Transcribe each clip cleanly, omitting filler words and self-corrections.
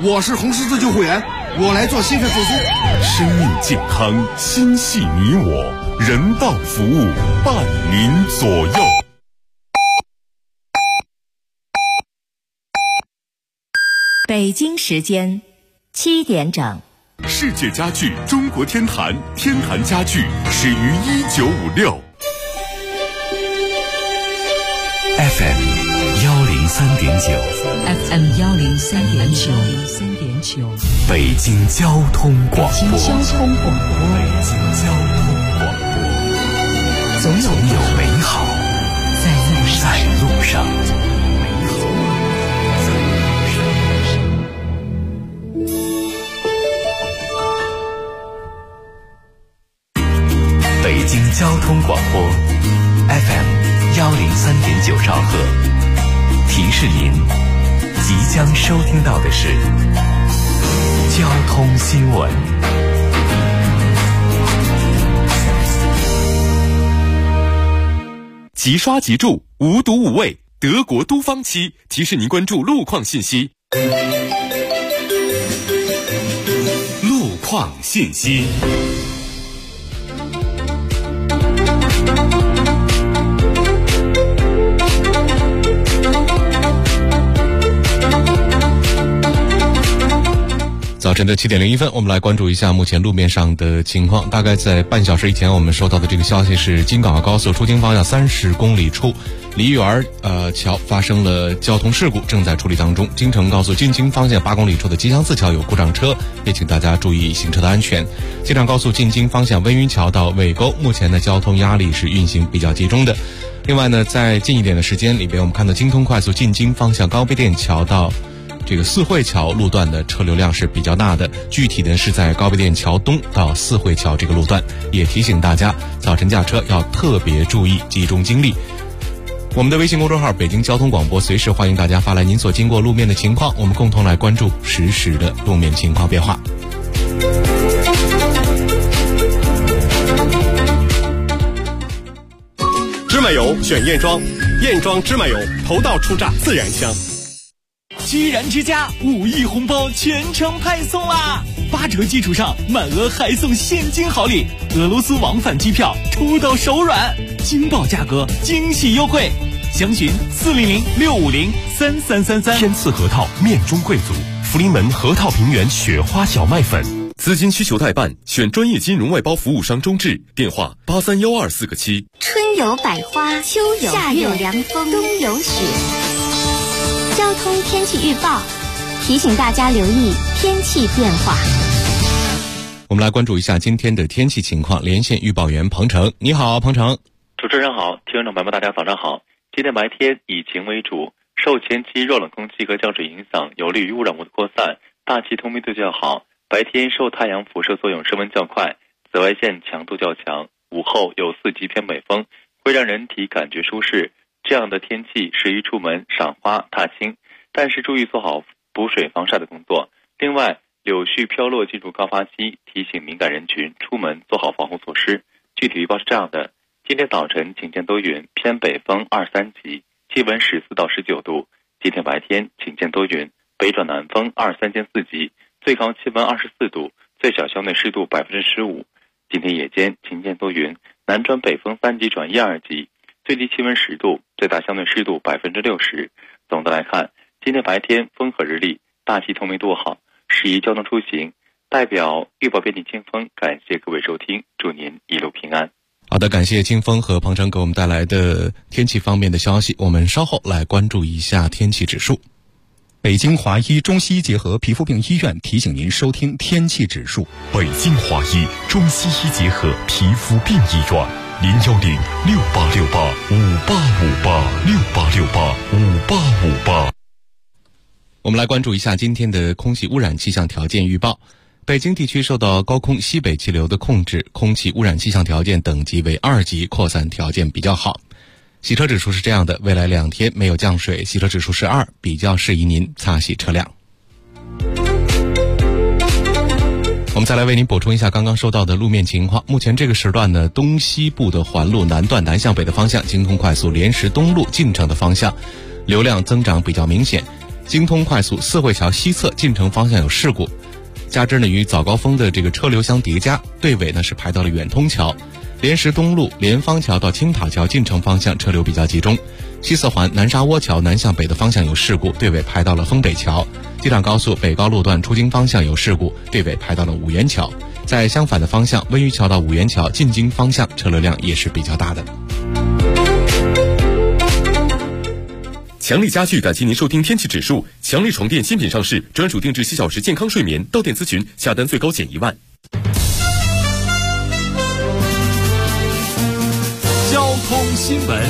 我是红十字救护员，我来做心肺复苏。 生命健康，心系你我，人道服务，伴您左右。 北京时间7点整。 世界家具中国天坛，天坛家具始于1956。 FM 103.9 FM 103.9 北京交通广播。 北京交通广播。 总有美好在路上。北京交通广播 FM 103.9兆赫，提示您即将收听到的是交通新闻。 即刷即注，无毒无畏，德国都方漆提示您关注路况信息。路况信息。 早晨的7点01分，我们来关注一下目前路面上的情况。大概在半小时以前，我们收到的这个消息是，京港澳高速出京方向30公里处梨园桥发生了交通事故，正在处理当中。京承高速进京方向8公里处的吉祥寺桥有故障车，也请大家注意行车的安全。京承高速进京方向温榆桥到尾沟，目前的交通压力是运行比较集中的。另外呢，在近一点的时间里边，我们看到京通快速进京方向高碑店桥到这个四惠桥路段的车流量是比较大的，具体的是在高碑店桥东到四惠桥这个路段，也提醒大家早晨驾车要特别注意，集中精力。我们的微信公众号北京交通广播，随时欢迎大家发来您所经过路面的情况，我们共同来关注实时的路面情况变化。 芝麻油选燕庄，燕庄芝麻油头道初榨自然香。 居然之家5亿红包全程派送啦！8折基础上满额还送现金好礼，俄罗斯往返机票出到手软，惊爆价格，惊喜优惠，详询400-650-3333。 天赐核桃面中贵族，福临门核桃平原雪花小麦粉。资金需求代办，选专业金融外包服务商中智，电话831247个7。 春有百花，秋有夏有凉风，冬有雪。交通天气预报提醒大家留意天气变化。 我们来关注一下今天的天气情况，连线预报员彭程。你好，彭程。 主持人好，听众朋友们大家早上好。今天白天以晴为主，受前期弱冷空气和降水影响，有利于污染物的扩散，大气通密度较好。白天受太阳辐射作用升温较快，紫外线强度较强，午后有4级偏北风，会让人体感觉舒适。这样的天气适宜出门赏花踏青，但是注意做好补水防晒的工作。另外，柳絮飘落进入高发期，提醒敏感人群出门做好防护措施。具体预报是这样的：今天早晨晴间多云，偏北风2、3级，气温14到19度。今天白天晴间多云，北转南风2、3兼4级，最高气温24度，最小相对湿度15%。今天夜间晴间多云，南转北风3级转1、2级，最低气温10度，最大相对湿度60%。总的来看，今天白天风和日丽，大气透明度好，适宜交通出行。代表预报编辑清风，感谢各位收听，祝您一路平安。 好的，感谢清风和彭程给我们带来的天气方面的消息。我们稍后来关注一下天气指数。 北京华医中西医结合皮肤病医院提醒您收听天气指数。 北京华医中西医结合皮肤病医院，010-6868-5858，6868-5858。 我们来关注一下今天的空气污染气象条件预报。北京地区受到高空西北气流的控制，空气污染气象条件等级为2级，扩散条件比较好。洗车指数是这样的，未来2天没有降水，洗车指数是2，比较适宜您擦洗车辆。我们再来为您补充一下刚刚收到的路面情况。目前这个时段呢，东西部的环路南段南向北的方向，京通快速莲石东路进城的方向流量增长比较明显。 京通快速四惠桥西侧进城方向有事故，加之呢与早高峰的这个车流相叠加，队尾呢是排到了远通桥。莲石东路莲芳桥到青塔桥进城方向车流比较集中，西四环南沙窝桥南向北的方向有事故，队尾排到了丰北桥。机场高速北高路段出京方向有事故，队尾排到了五原桥。在相反的方向，温榆桥到五原桥进京方向车流量也是比较大的。 强力家具感谢您收听天气指数。强力床垫新品上市，专属定制7小时健康睡眠，到店咨询，下单最高减1万。 交通新闻。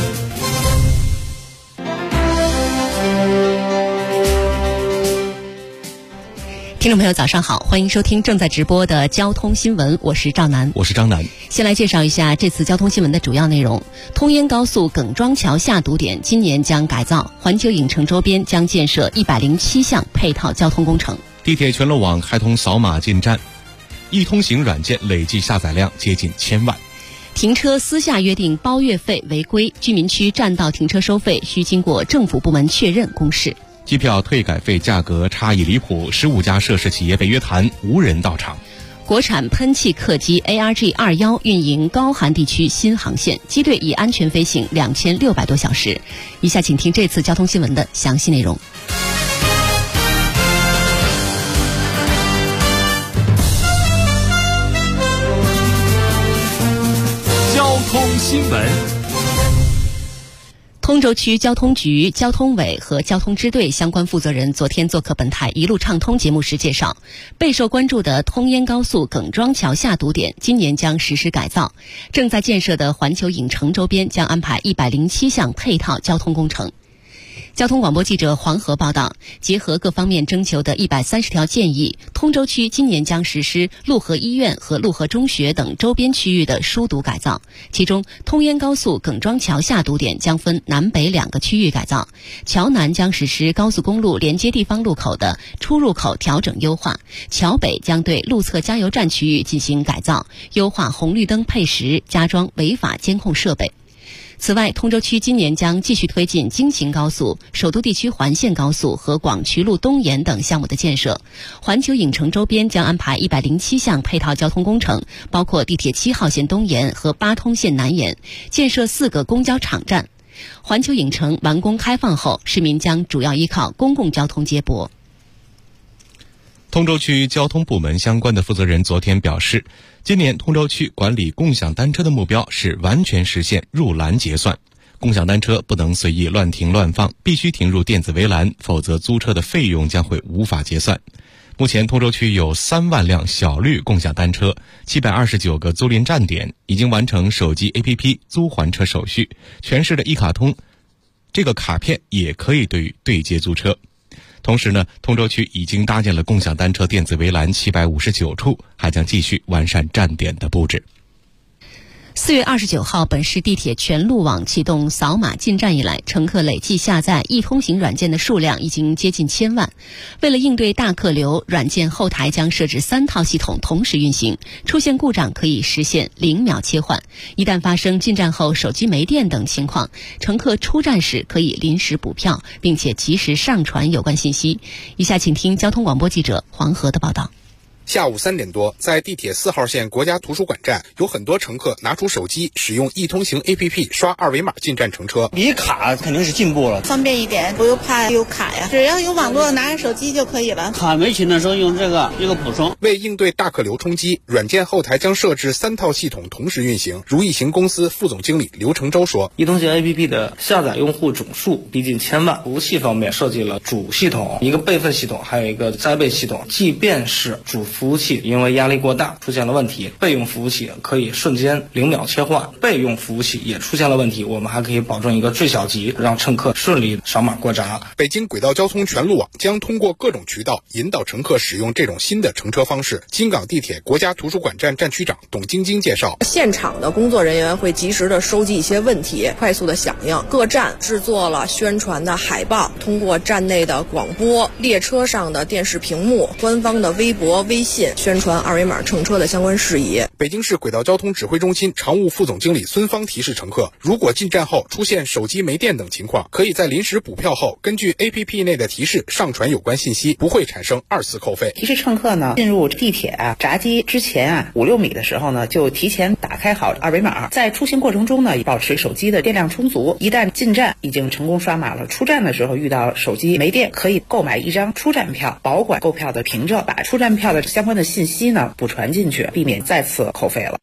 听众朋友早上好，欢迎收听正在直播的交通新闻，我是赵楠。 我是张楠。 先来介绍一下这次交通新闻的主要内容。通燕高速耿庄桥下堵点今年将改造，环球影城周边将建设107项配套交通工程。 地铁全路网开通扫码进站，易通行软件累计下载量接近1000万。 停车私下约定包月费违规，居民区占道停车收费需经过政府部门确认公示。 机票退改费价格差异离谱，15家涉事企业被约谈，无人到场。 国产喷气客机 ARJ21 运营高寒地区新航线，机队已安全飞行2600多小时。以下请听这次交通新闻的详细内容。 交通新闻。 通州区交通局、交通委和交通支队相关负责人昨天做客本台一路畅通节目时介绍，备受关注的通燕高速耿庄桥下堵点今年将实施改造，正在建设的环球影城周边将安排107项配套交通工程。交通广播记者黄河报道，结合各方面征求的130条建议，通州区今年将实施陆河医院和陆河中学等周边区域的疏堵改造。其中，通燕高速耿庄桥下堵点将分南北2个区域改造，桥南将实施高速公路连接地方路口的出入口调整优化，桥北将对路侧加油站区域进行改造，优化红绿灯配时，加装违法监控设备。此外，通州区今年将继续推进京秦高速、首都地区环线高速和广渠路东延等项目的建设。环球影城周边将安排107项配套交通工程，包括地铁7号线东延和8通线南延，建设4个公交场站。环球影城完工开放后，市民将主要依靠公共交通接驳。 通州区交通部门相关的负责人昨天表示，今年通州区管理共享单车的目标是完全实现入栏结算，共享单车不能随意乱停乱放，必须停入电子围栏，否则租车的费用将会无法结算。目前通州区有3万辆小绿共享单车，729个租赁站点，已经完成手机 APP 租还车手续，全市的一卡通这个卡片也可以对接租车。同时呢，通州区已经搭建了共享单车电子围栏759处，还将继续完善站点的布置。 4月29号，本市地铁全路网启动扫码进站以来，乘客累计下载易通行软件的数量已经接近1000万。为了应对大客流，软件后台将设置3套系统同时运行，出现故障可以实现0秒切换。一旦发生进站后手机没电等情况，乘客出站时可以临时补票，并且及时上传有关信息。以下请听交通广播记者黄河的报道。 下午3点多，在地铁4号线国家图书馆站，有很多乘客拿出手机，使用易通行 APP 刷2维码进站乘车。 比卡肯定是进步了， 方便一点，不用怕有卡呀，只要有网络，拿着手机就可以了。 卡没停的时候用这个一个补充。 为应对大客流冲击，软件后台将设置3套系统同时运行。如易行公司副总经理刘成洲说， 易通行 APP 的下载用户总数逼近1000万，服务器方面设计了主系统、一个备份系统，还有一个灾备系统。即便是主服务器因为压力过大出现了问题，备用服务器可以瞬间0秒切换，备用服务器也出现了问题，我们还可以保证一个最小级，让乘客顺利扫码过闸。 北京轨道交通全路网将通过各种渠道引导乘客使用这种新的乘车方式。京港地铁国家图书馆站站区长董晶晶介绍， 现场的工作人员会及时的收集一些问题，快速的响应。各站制作了宣传的海报，通过站内的广播、列车上的电视屏幕、官方的微博、微信信宣传二维码乘车的相关事宜。 北京市轨道交通指挥中心常务副总经理孙芳提示乘客，如果进站后出现手机没电等情况，可以在临时补票后根据 APP 内的提示上传有关信息，不会产生2次扣费。 提示乘客呢，进入地铁闸机之前5-6米的时候呢，就提前打开好二维码，在出行过程中呢，保持手机的电量充足。一旦进站已经成功刷码了，出站的时候遇到手机没电，可以购买一张出站票，保管购票的凭证，把出站票的相关的信息呢补传进去，避免再次扣费了。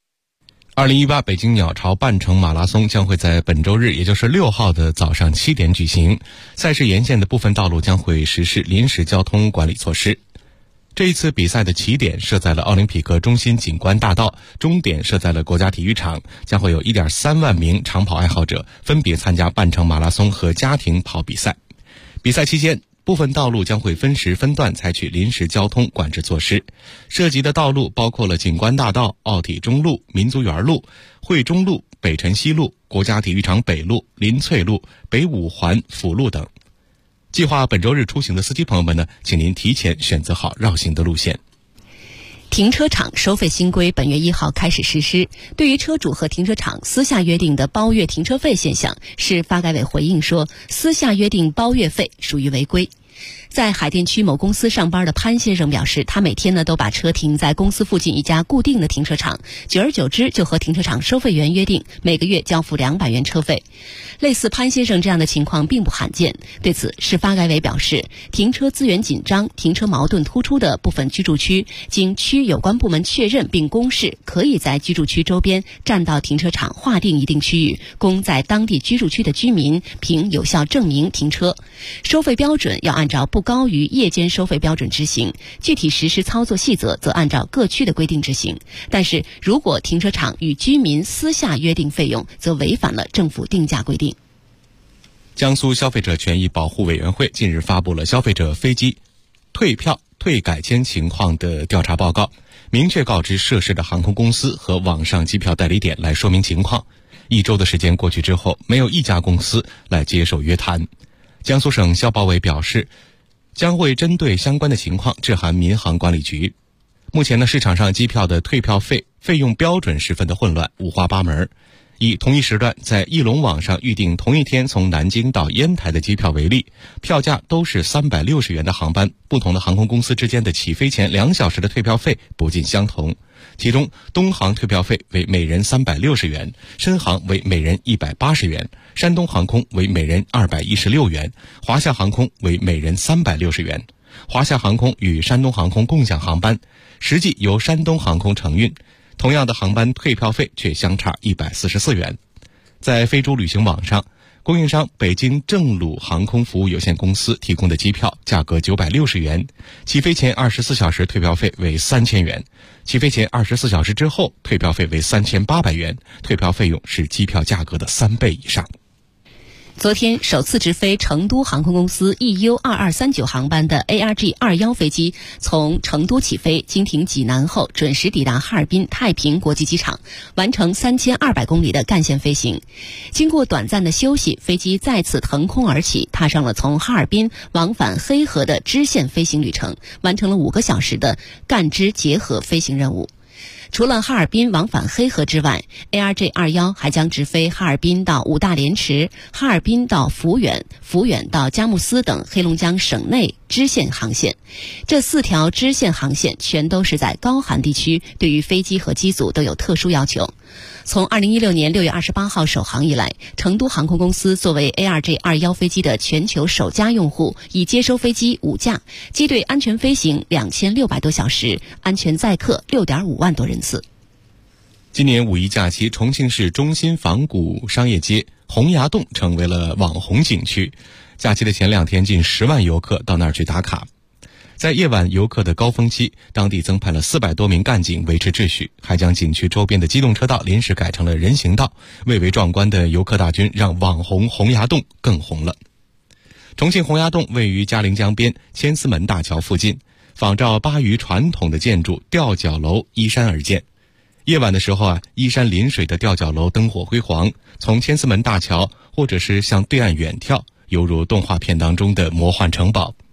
2018北京鸟巢半程马拉松将会在本周日，也就是6号的早上7点举行。赛事沿线的部分道路将会实施临时交通管理措施。这一次比赛的起点设在了奥林匹克中心景观大道，终点设在了国家体育场，将会有1.3万名长跑爱好者分别参加半程马拉松和家庭跑比赛。比赛期间，部分道路将会分时分段采取临时交通管制措施，涉及的道路包括了景观大道、奥体中路、民族园路、汇中路、北辰西路、国家体育场北路、林翠路、北五环辅路等。计划本周日出行的司机朋友们呢，请您提前选择好绕行的路线。 停车场收费新规本月1号开始实施。对于车主和停车场私下约定的包月停车费现象，市发改委回应说，私下约定包月费属于违规。在海淀区某公司上班的潘先生表示，他每天呢都把车停在公司附近一家固定的停车场，久而久之就和停车场收费员约定每个月交付200元车费。类似潘先生这样的情况并不罕见。对此，市发改委表示，停车资源紧张、停车矛盾突出的部分居住区，经区有关部门确认并公示，可以在居住区周边占道停车场划定一定区域，供在当地居住区的居民凭有效证明停车。收费标准要按照不高于夜间收费标准执行，具体实施操作细则则按照各区的规定执行。但是如果停车场与居民私下约定费用，则违反了政府定价规定。 江苏消费者权益保护委员会近日发布了消费者飞机退票、退改签情况的调查报告，明确告知涉事的航空公司和网上机票代理点来说明情况。1周的时间过去之后，没有一家公司来接受约谈。江苏省消保委表示，将会针对相关的情况致函民航管理局。目前呢，市场上机票的退票费用标准十分的混乱，五花八门。以同一时段在翼龙网上预订同一天从南京到烟台的机票为例，票价都是360元的航班，不同的航空公司之间的起飞前2小时的退票费不尽相同。其中，东航退票费为每人360元，深航为每人180元，山东航空为每人216元，华夏航空为每人360元。华夏航空与山东航空共享航班，实际由山东航空承运，同样的航班退票费却相差144元。在飞猪旅行网上，供应商北京正鲁航空服务有限公司提供的机票价格960元，起飞前24小时退票费为3000元，起飞前24小时之后退票费为3800元，退票费用是机票价格的3倍以上。 昨天首次直飞成都航空公司 EU2239 航班的 ARJ21 飞机从成都起飞，经停济南后准时抵达哈尔滨太平国际机场，完成3200公里的干线飞行。经过短暂的休息，飞机再次腾空而起，踏上了从哈尔滨往返黑河的支线飞行旅程，完成了5个小时的干支结合飞行任务。除了哈尔滨往返黑河之外， ARJ21 还将直飞哈尔滨到五大连池、哈尔滨到抚远、抚远到佳木斯等黑龙江省内支线航线。这4条支线航线全都是在高寒地区，对于飞机和机组都有特殊要求。从2016年6月28号首航以来，成都航空公司作为 ARJ21 飞机的全球首家用户，已接收飞机5架，机队安全飞行2600多小时，安全载客6.5万多人次。 今年5一假期，重庆市中心仿古商业街洪崖洞成为了网红景区。假期的前2天，近10万游客到那儿去打卡。在夜晚游客的高峰期，当地增派了400多名干警维持秩序，还将景区周边的机动车道临时改成了人行道。蔚为壮观的游客大军让网红洪崖洞更红了。重庆洪崖洞位于嘉陵江边千厮门大桥附近，仿照巴渝传统的建筑吊脚楼依山而建。夜晚的时候依山临水的吊脚楼灯火辉煌，从千厮门大桥或者是向对岸远眺，犹如动画片当中的魔幻城堡。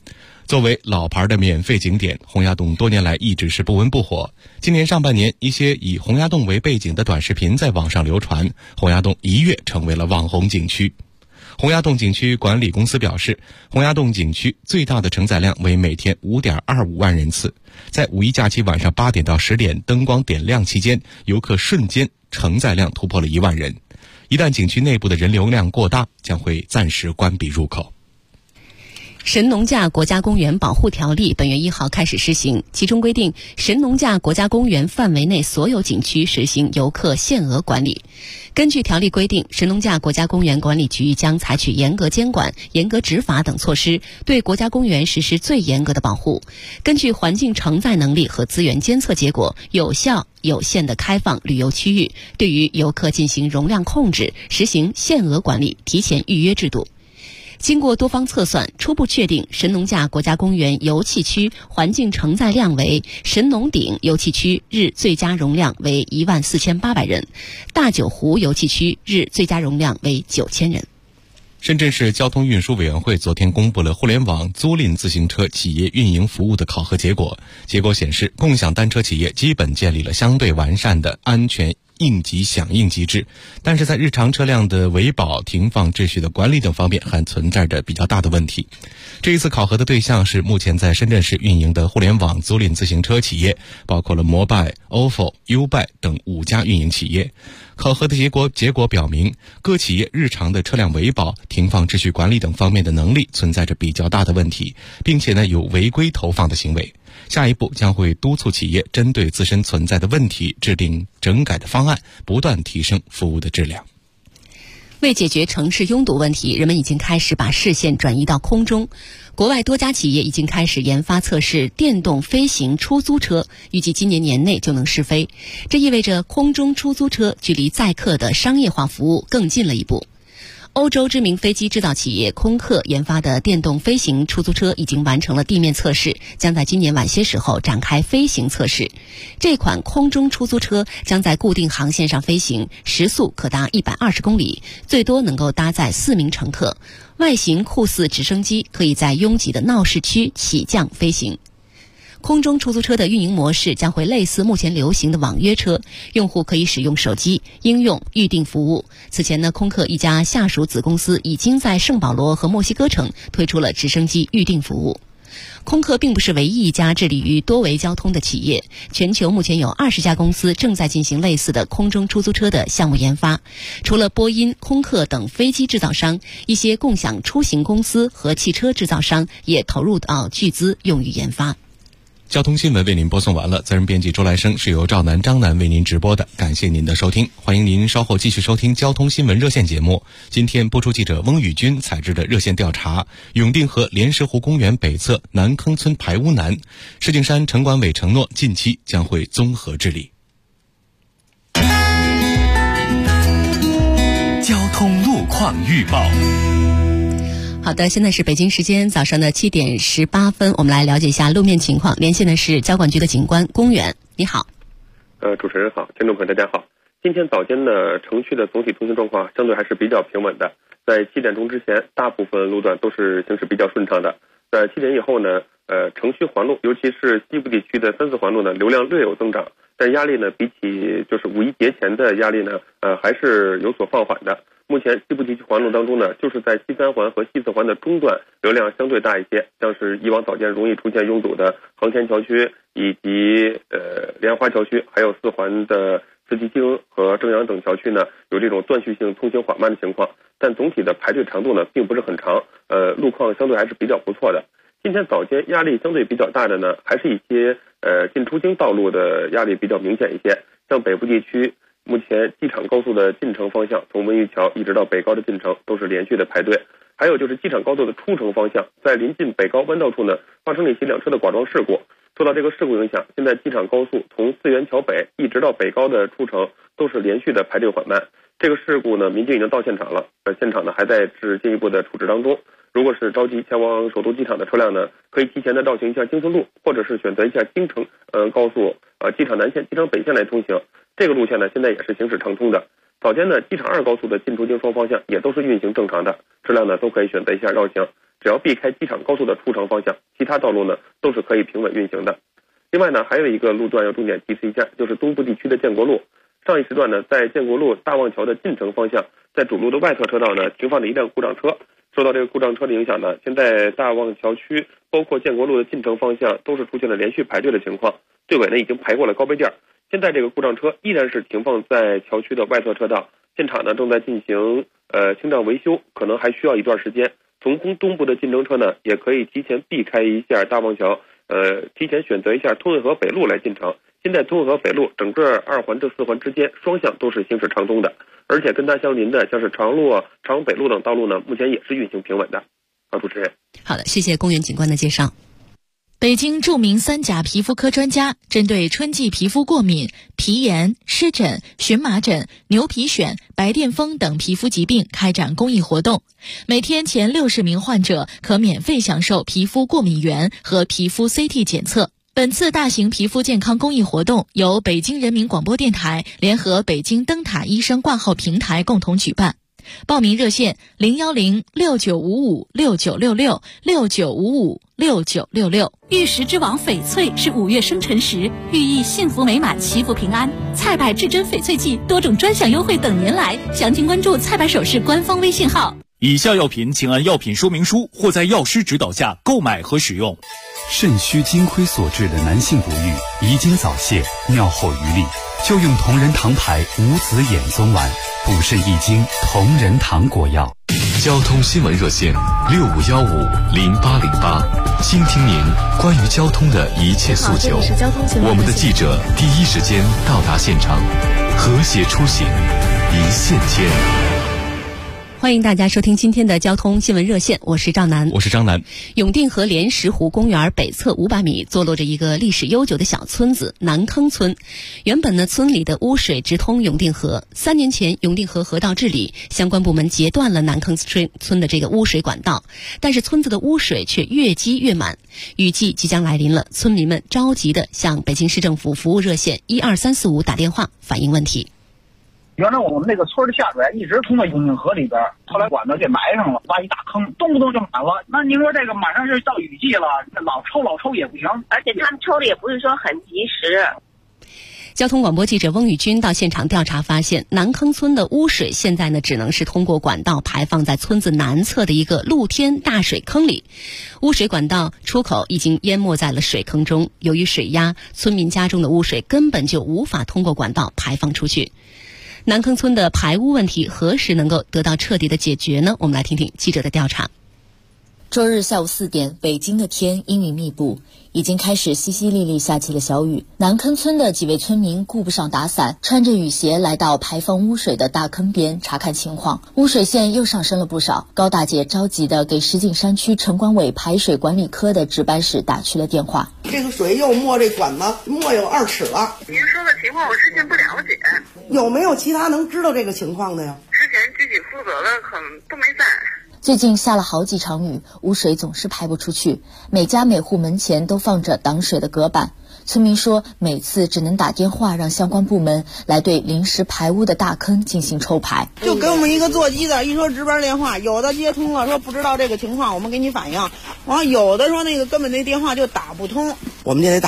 作为老牌的免费景点，洪崖洞多年来一直是不温不火。今年上半年，一些以洪崖洞为背景的短视频在网上流传，洪崖洞一跃成为了网红景区。洪崖洞景区管理公司表示，洪崖洞景区最大的承载量为每天 5.25 万人次，在五一假期晚上8点到10点灯光点亮期间，游客瞬间承载量突破了1万人。一旦景区内部的人流量过大，将会暂时关闭入口。 神农架国家公园保护条例本月1号开始施行，其中规定，神农架国家公园范围内所有景区实行游客限额管理。根据条例规定，神农架国家公园管理局将采取严格监管、严格执法等措施，对国家公园实施最严格的保护。根据环境承载能力和资源监测结果，有效有限的开放旅游区域，对于游客进行容量控制，实行限额管理、提前预约制度。经过多方测算，初步确定神农架国家公园游憩区环境承载量为神农顶游憩区日最佳容量为14800人，大九湖游憩区日最佳容量为9000人。 深圳市交通运输委员会昨天公布了互联网租赁自行车企业运营服务的考核结果。结果显示，共享单车企业基本建立了相对完善的安全应急响应机制，但是在日常车辆的维保、停放秩序的管理等方面还存在着比较大的问题。这一次考核的对象是目前在深圳市运营的互联网租赁自行车企业，包括了摩拜、ofo、U-Bike 等5家运营企业。考核的结果表明，各企业日常的车辆维保、停放秩序管理等方面的能力存在着比较大的问题，并且有违规投放的行为。下一步将会督促企业针对自身存在的问题制定整改的方案，不断提升服务的质量。 为解决城市拥堵问题，人们已经开始把视线转移到空中。国外多家企业已经开始研发测试电动飞行出租车，预计今年年内就能试飞。这意味着空中出租车距离载客的商业化服务更近了一步。欧洲知名飞机制造企业空客研发的电动飞行出租车已经完成了地面测试，将在今年晚些时候展开飞行测试。这款空中出租车将在固定航线上飞行，时速可达120公里，最多能够搭载4名乘客。外形酷似直升机，可以在拥挤的闹市区起降飞行。空中出租车的运营模式将会类似目前流行的网约车，用户可以使用手机应用预订服务。此前空客一家下属子公司已经在圣保罗和墨西哥城推出了直升机预订服务。空客并不是唯一一家致力于多维交通的企业，全球目前有20家公司正在进行类似的空中出租车的项目研发。除了波音、空客等飞机制造商，一些共享出行公司和汽车制造商也投入到巨资用于研发。 交通新闻为您播送完了，责任编辑周来生，是由赵楠、张楠为您直播的，感谢您的收听，欢迎您稍后继续收听交通新闻热线节目。今天播出记者翁宇军采制的热线调查：永定河莲石湖公园北侧南坑村排污难，石景山城管委承诺近期将会综合治理。 交通路况预报。 好的，现在是北京时间早上的7点18分，我们来了解一下路面情况。连线的是交管局的警官龚远，你好。 主持人好，听众朋友大家好。今天早间呢，城区的总体通行状况相对还是比较平稳的，在7点钟之前，大部分路段都是行驶比较顺畅的。在7点以后呢，城区环路，尤其是西部地区的3、4环路呢，流量略有增长，但压力呢，比起就是五一节前的压力呢，还是有所放缓的。目前西部地区环路当中呢，就是在西3环和西4环的中段流量相对大一些，像是以往早间容易出现拥堵的航天桥区以及莲花桥区，还有4环的慈溪町和正阳等桥区呢，有这种断续性通行缓慢的情况，但总体的排队长度呢并不是很长，路况相对还是比较不错的。今天早间压力相对比较大的呢，还是一些进出京道路的压力比较明显一些，像北部地区。目前机场高速的进城方向，从文榆桥一直到北高的进城都是连续的排队。还有就是机场高速的出城方向，在临近北高弯道处呢，发生了一起2车的剐撞事故。受到这个事故影响，现在机场高速从四元桥北一直到北高的出城都是连续的排队缓慢。这个事故呢，民警已经到现场了，现场呢还在进一步的处置当中。如果是着急前往首都机场的车辆呢，可以提前的绕行一下京顺路，或者是选择一下京承高速机场南线、机场北线来通行。这个路线呢，现在也是行驶畅通的。早间呢，机场2高速的进出京双方向也都是运行正常的，车辆呢都可以选择一下绕行。 只要避开机场高速的出城方向，其他道路呢都是可以平稳运行的。另外呢，还有一个路段要重点提示一下，就是东部地区的建国路。上一时段呢，在建国路大望桥的进城方向，在主路的外侧车道呢停放着一辆故障车。受到这个故障车的影响呢，现在大望桥区包括建国路的进城方向都是出现了连续排队的情况，队尾呢已经排过了高碑店。现在这个故障车依然是停放在桥区的外侧车道，现场呢正在进行清障维修，可能还需要一段时间。从东部的进城车呢，也可以提前避开一下大望桥，提前选择一下通惠河北路来进城。现在通惠河北路整个2环至4环之间双向都是行驶畅通的，而且跟它相邻的像是长路、长北路等道路呢，目前也是运行平稳的。好，主持人。 好的，谢谢公园警官的介绍。 北京著名3甲皮肤科专家针对春季皮肤过敏、皮炎、湿疹、荨麻疹、牛皮癣、白癜风等皮肤疾病开展公益活动，每天前60名患者可免费享受皮肤过敏原和皮肤 CT 检测。本次大型皮肤健康公益活动由北京人民广播电台联合北京灯塔医生挂号平台共同举办。报名热线010-6955-6966 玉石之王翡翠是5月生辰时，寓意幸福美满、祈福平安。菜百至臻翡翠季多种专享优惠等您来，详情关注菜百首饰官方微信号。 以下药品请按药品说明书或在药师指导下购买和使用。 肾虚金亏所致的男性不育、遗精早泄、尿后余力，就用同仁堂牌无子衍宗丸，补肾益精同仁堂果药。 交通新闻热线65150808，倾听您关于交通的一切诉求。我们的记者第一时间到达现场，和谐出行，一线牵。 欢迎大家收听今天的交通新闻热线，我是赵楠， 我是张楠。 永定河莲石湖公园北侧500米坐落着一个历史悠久的小村子南坑村。原本呢，村里的污水直通永定河，3年前永定河河道治理，相关部门截断了南坑村的这个污水管道，但是村子的污水却越积越满。雨季即将来临了，村民们着急地向北京市政府服务热线12345打电话反映问题。 原来我们那个村的下水一直通到永定河里边，后来管子给埋上了，挖一大坑，动不动就满了。那您说这个马上就到雨季了，老抽也不行， 而且他们抽的也不是说很及时。 交通广播记者翁宇军到现场调查发现，南坑村的污水现在呢只能是通过管道排放在村子南侧的一个露天大水坑里，污水管道出口已经淹没在了水坑中。由于水压，村民家中的污水根本就无法通过管道排放出去。南坑村的排污问题何时能够得到彻底的解决呢？我们来听听记者的调查。 周日下午4点，北京的天阴云密布，已经开始淅淅沥沥下起了小雨。南坑村的几位村民顾不上打伞，穿着雨鞋来到排放污水的大坑边查看情况。污水线又上升了不少，高大姐着急地给石景山区城管委排水管理科的值班室打去了电话。 这个水又没这管子，没有2尺了。 您说的情况我之前不了解， 有没有其他能知道这个情况的呀？ 之前具体负责的可能都没在。 最近下了好几场雨，污水总是排不出去，每家每户门前都放着挡水的隔板。村民说，每次只能打电话让相关部门来对临时排污的大坑进行抽排。 就给我们一个座机的，一说值班电话，有的接通了，说不知道这个情况，我们给你反映。完了，有的说那个根本那电话就打不通，我们就得打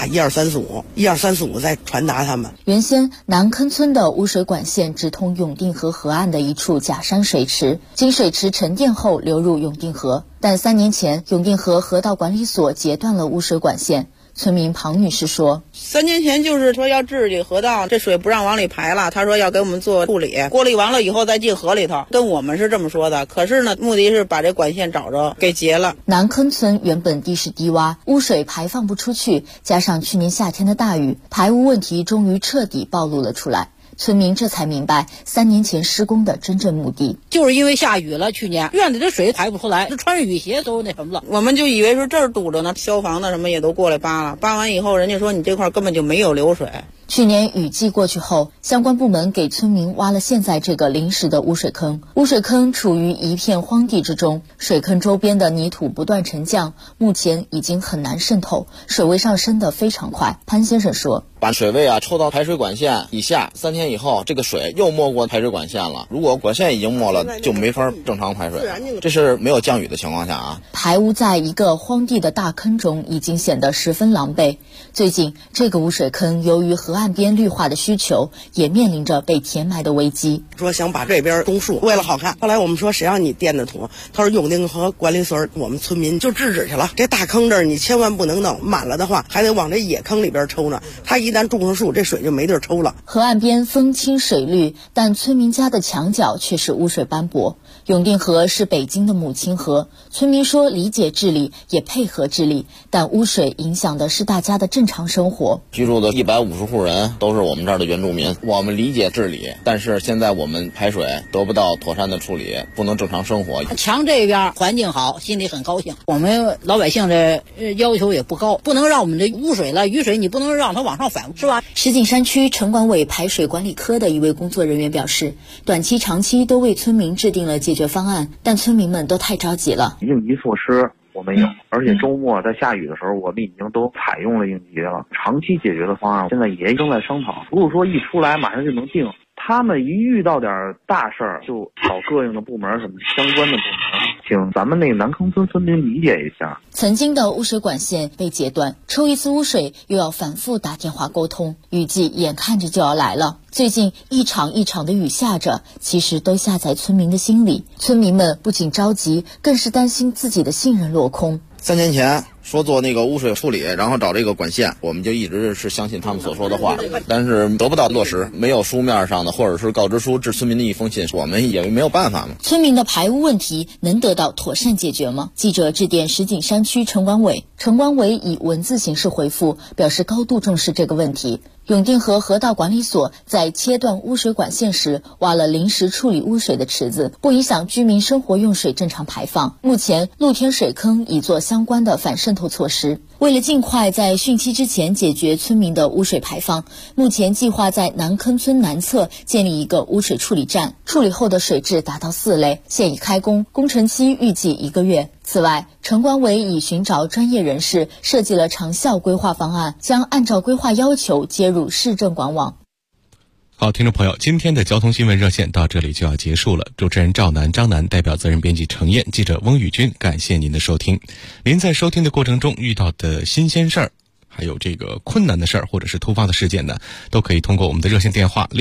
12345再传达他们。 原先南坑村的污水管线直通永定河河岸的一处假山水池，经水池沉淀后流入永定河，但3年前永定河河道管理所截断了污水管线。村民庞女士说 ，3年前就是说要治理河道，这水不让往里排了，他说要给我们做处理，过滤完了以后再进河里头，跟我们是这么说的。可是呢，目的是把这管线找着给截了。 南坑村原本地势低洼，污水排放不出去，加上去年夏天的大雨，排污问题终于彻底暴露了出来。村民这才明白3年前施工的真正目的， 就是因为下雨了，去年院里的水排不出来，穿着雨鞋都那什么了。 我们就以为是这儿堵着呢，消防的什么也都过来扒了，扒完以后人家说你这块根本就没有流水。 去年雨季过去后，相关部门给村民挖了现在这个临时的污水坑。污水坑处于一片荒地之中，水坑周边的泥土不断沉降，目前已经很难渗透，水位上升得非常快。潘先生说， 把水位抽到排水管线以下，3天以后这个水又没过排水管线了，如果管线已经没了，就没法正常排水，这是没有降雨的情况下排污在一个荒地的大坑中已经显得十分狼狈。最近这个污水坑由于河岸边绿化的需求，也面临着被填埋的危机。 说想把这边种树，为了好看，后来我们说谁让你垫的土，他说永定河管理所我们村民就制止去了，这大坑这儿你千万不能弄，满了的话还得往这野坑里边抽呢，他一旦种上树，这水就没地儿抽了。 河岸边风清水绿，但村民家的墙角却是污水斑驳。永定河是北京的母亲河，村民说理解治理，也配合治理，但污水影响的是大家的正常生活。 居住的150户人都是我们这儿的原住民，我们理解治理，但是现在我们排水得不到妥善的处理，不能正常生活。 墙这边环境好，心里很高兴。我们老百姓的要求也不高，不能让我们的污水了、雨水，你不能让它往上反，是吧？ 石景山区城管委排水管理科的一位工作人员表示，短期、长期都为村民制定了解决方案，但村民们都太着急了。 应急措施我们有，而且周末在下雨的时候，我们已经都采用了应急了。长期解决的方案现在也正在商讨，不是说一出来马上就能定。他们一遇到点大事儿，就找各应的部门什么相关的部门，请咱们那个南坑村村民理解一下。 曾经的污水管线被截断，抽一次污水又要反复打电话沟通，雨季眼看着就要来了。最近一场一场的雨下着，其实都下在村民的心里。村民们不仅着急，更是担心自己的信任落空。 3年前说做那个污水处理，然后找这个管线，我们就一直是相信他们所说的话，但是得不到落实，没有书面上的或者是告知书致村民的一封信，我们也没有办法嘛。 村民的排污问题能得到妥善解决吗？记者致电石景山区城管委，城管委以文字形式回复，表示高度重视这个问题。永定河河道管理所在切断污水管线时挖了临时处理污水的池子，不影响居民生活用水正常排放。目前露天水坑已做相关的反渗透措施。为了尽快在汛期之前解决村民的污水排放，目前计划在南坑村南侧建立一个污水处理站，处理后的水质达到4类，现已开工，工程期预计1个月。此外，城管委已寻找专业人士设计了长效规划方案，将按照规划要求接入市政管网。 好，听众朋友，今天的交通新闻热线到这里就要结束了。主持人赵楠、张楠，代表责任编辑程燕，记者翁宇军，感谢您的收听。您在收听的过程中遇到的新鲜事儿，还有这个困难的事儿，或者是突发的事件呢，都可以通过我们的热线电话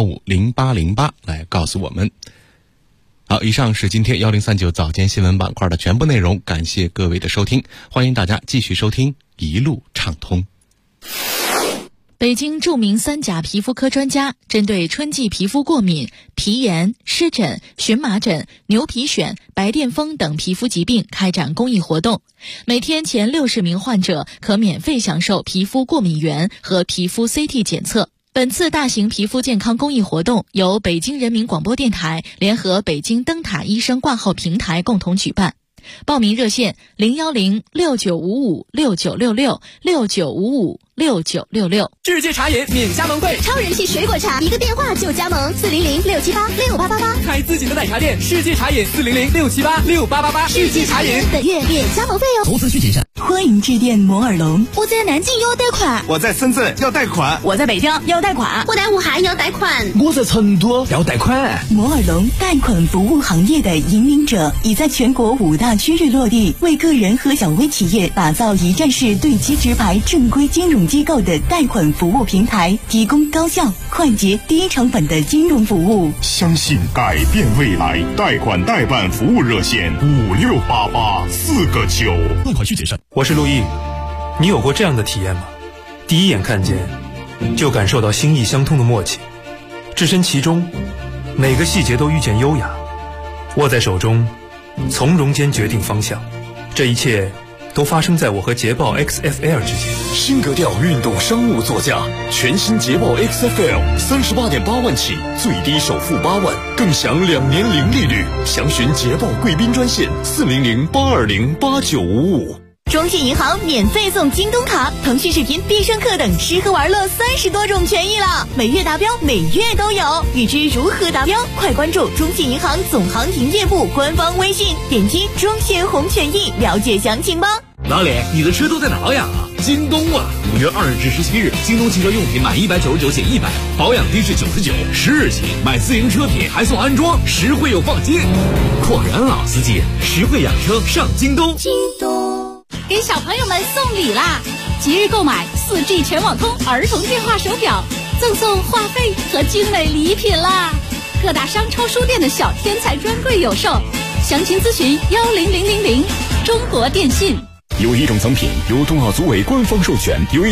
65150808来告诉我们。好，以上是今天1039早间新闻板块的全部内容，感谢各位的收听，欢迎大家继续收听一路畅通。 北京著名3甲皮肤科专家针对春季皮肤过敏、皮炎、湿疹、荨麻疹、牛皮癣、白癜风等皮肤疾病开展公益活动，每天前60名患者可免费享受皮肤过敏原和皮肤 CT 检测。本次大型皮肤健康公益活动由北京人民广播电台联合北京灯塔医生挂号平台共同举办。报名热线0106955696669556966。 世界茶饮免加盟费， 超人气水果茶，一个电话就加盟，400-678-6888。 开自己的奶茶店，世界茶饮400-678-6888。世界茶饮本月免加盟费哦。 投资需谨慎。 欢迎致电摩尔龙。我在南京要贷款， 我在深圳要贷款， 我在北京要贷款，我在武汉要贷款， 我在成都要贷款。 摩尔龙贷款服务行业的引领者，已在全国5大区域落地，为个人和小微企业打造一站式对接直排正规金融机构的贷款服务平台，提供高效、快捷、低成本的金融服务。 相信改变未来，贷款代办服务热线5688-4个9。 贷款需谨慎。我是陆毅，你有过这样的体验吗？第一眼看见，就感受到心意相通的默契，置身其中，每个细节都遇见优雅，握在手中，从容间决定方向。这一切都发生在我和捷豹 XFL 之间。 新格调运动商务座驾，全新捷豹 XFL 38.8万起，最低首付8万，更享2年零利率。详询捷豹贵宾专线400-820-8955。 中信银行免费送京东卡、腾讯视频、必胜客等吃喝玩乐30多种权益了，每月达标，每月都有。欲知如何达标，快关注中信银行总行营业部官方微信，点击中信红权益了解详情吧。 老李，你的车都在哪呀？ 京东啊！5月2日至17日，京东汽车用品满199减100，保养低至99，10日起买自行车品还送安装，实惠又放心。果然老司机，实惠养车上京东。 京东给小朋友们送礼啦！即日购买4G 全网通儿童电话手表，赠送话费和精美礼品啦！各大商超书店的小天才专柜有售，详情咨询10000。中国电信。 有一种赠品由冬奥组委官方授权，有一